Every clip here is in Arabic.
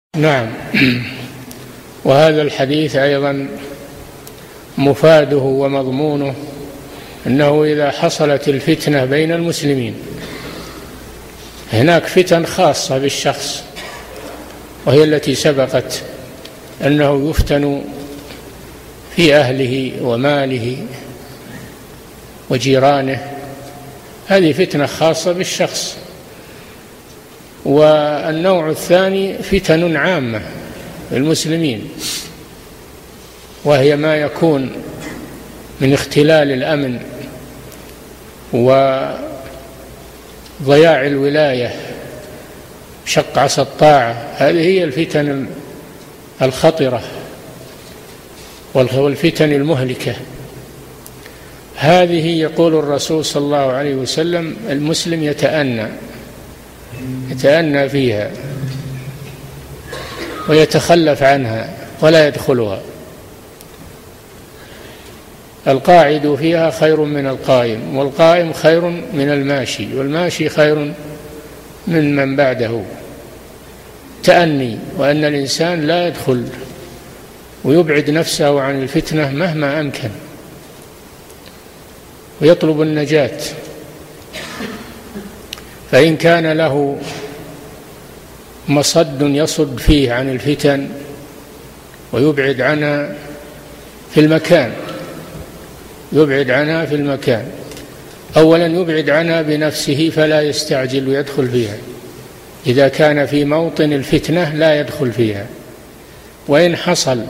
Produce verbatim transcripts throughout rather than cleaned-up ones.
نعم. وهذا الحديث أيضا مفاده ومضمونه أنه إذا حصلت الفتنة بين المسلمين، هناك فتن خاصة بالشخص وهي التي سبقت، أنه يفتن في أهله وماله وجيرانه، هذه فتنة خاصة بالشخص. والنوع الثاني فتن عامة للمسلمين، وهي ما يكون من اختلال الأمن وضياع الولاية، شق عصا الطاعة، هذه هي الفتن الخطرة والفتن المهلكة. هذه يقول الرسول صلى الله عليه وسلم المسلم يتأنى يتأنى فيها ويتخلف عنها ولا يدخلها. القاعد فيها خير من القائم، والقائم خير من الماشي، والماشي خير من من بعده. تأني، وأن الإنسان لا يدخل ويبعد نفسه عن الفتنة مهما أمكن، ويطلب النجاة. فإن كان له مصد يصد فيه عن الفتن ويبعد عنها في المكان، يبعد عنها في المكان أولا يبعد عنها بنفسه فلا يستعجل ويدخل فيها، إذا كان في موطن الفتنة لا يدخل فيها. وإن حصل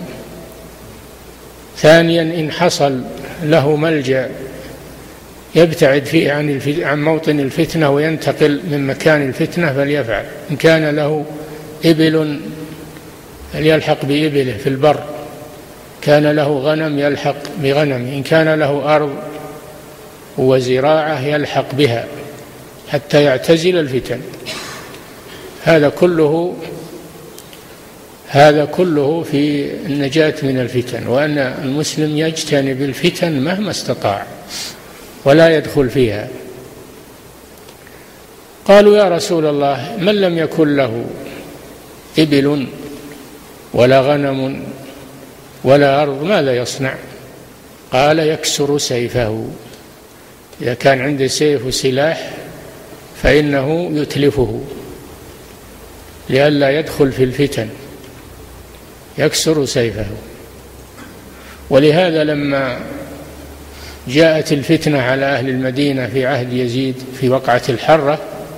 ثانيا إن حصل له ملجأ يبتعد فيه عن عن موطن الفتنة وينتقل من مكان الفتنة فليفعل. إن كان له إبل فليلحق بإبله في البر، كان له غنم يلحق بغنم، إن كان له أرض وزراعة يلحق بها حتى يعتزل الفتن. هذا كله هذا كله في النجاة من الفتن، وأن المسلم يجتنب الفتن مهما استطاع ولا يدخل فيها. قالوا يا رسول الله من لم يكن له إبل ولا غنم ولا أرض ماذا يصنع؟ قال يكسر سيفه، إذا كان عنده سيف وسلاح فإنه يتلفه لئلا يدخل في الفتن، يكسر سيفه. ولهذا لما جاءت الفتنة على أهل المدينة في عهد يزيد في وقعة الحرة،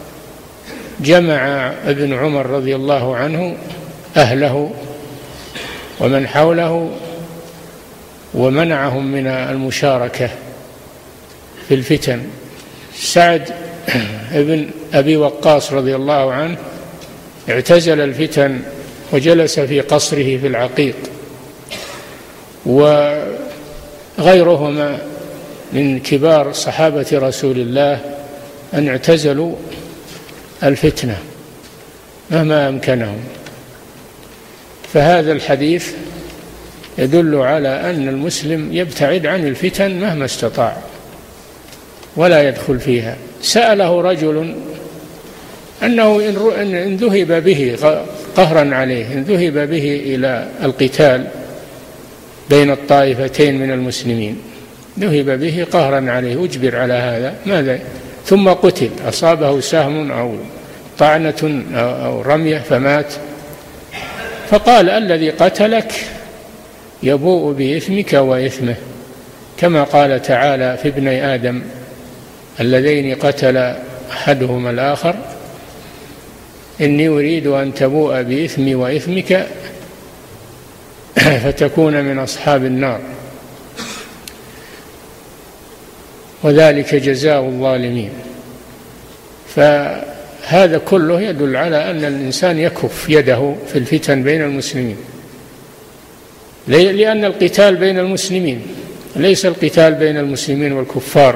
جمع ابن عمر رضي الله عنه أهله ومن حوله ومنعهم من المشاركة في الفتن. سعد ابن أبي وقاص رضي الله عنه اعتزل الفتن وجلس في قصره في العقيق، وغيرهما من كبار صحابة رسول الله أن اعتزلوا الفتنة مهما أمكنهم. فهذا الحديث يدل على أن المسلم يبتعد عن الفتن مهما استطاع ولا يدخل فيها. سأله رجل أنه إن ذهب به قهرا عليه، إن ذهب به إلى القتال بين الطائفتين من المسلمين، ذهب به قهرا عليه، أجبر على هذا، ماذا؟ ثم قتل، أصابه سهم أو طعنة أو رمية فمات، فقال الذي قتلك يبوء بإثمك وإثمه، كما قال تعالى في ابني آدم اللذين قتل أحدهما الآخر إني أريد أن تبوء بإثمي وإثمك فتكون من أصحاب النار وذلك جزاء الظالمين. فهذا كله يدل على أن الإنسان يكف يده في الفتن بين المسلمين، لأن القتال بين المسلمين ليس القتال بين المسلمين والكفار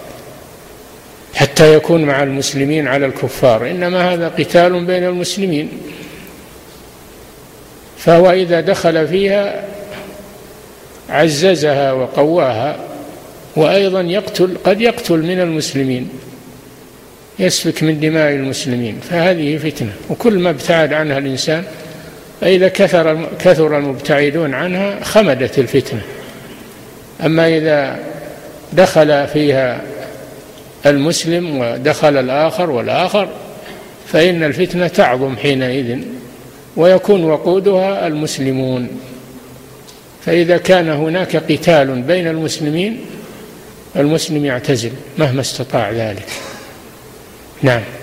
حتى يكون مع المسلمين على الكفار، إنما هذا قتال بين المسلمين. فهو إذا دخل فيها عززها وقواها، وأيضا يقتل، قد يقتل من المسلمين، يسفك من دماء المسلمين، فهذه فتنة. وكل ما ابتعد عنها الإنسان فإذا كثر كثر المبتعدون عنها خمدت الفتنة. أما إذا دخل فيها المسلم ودخل الآخر والآخر فإن الفتنة تعظم حينئذ ويكون وقودها المسلمون. فإذا كان هناك قتال بين المسلمين المسلم يعتزل مهما استطاع ذلك. نعم.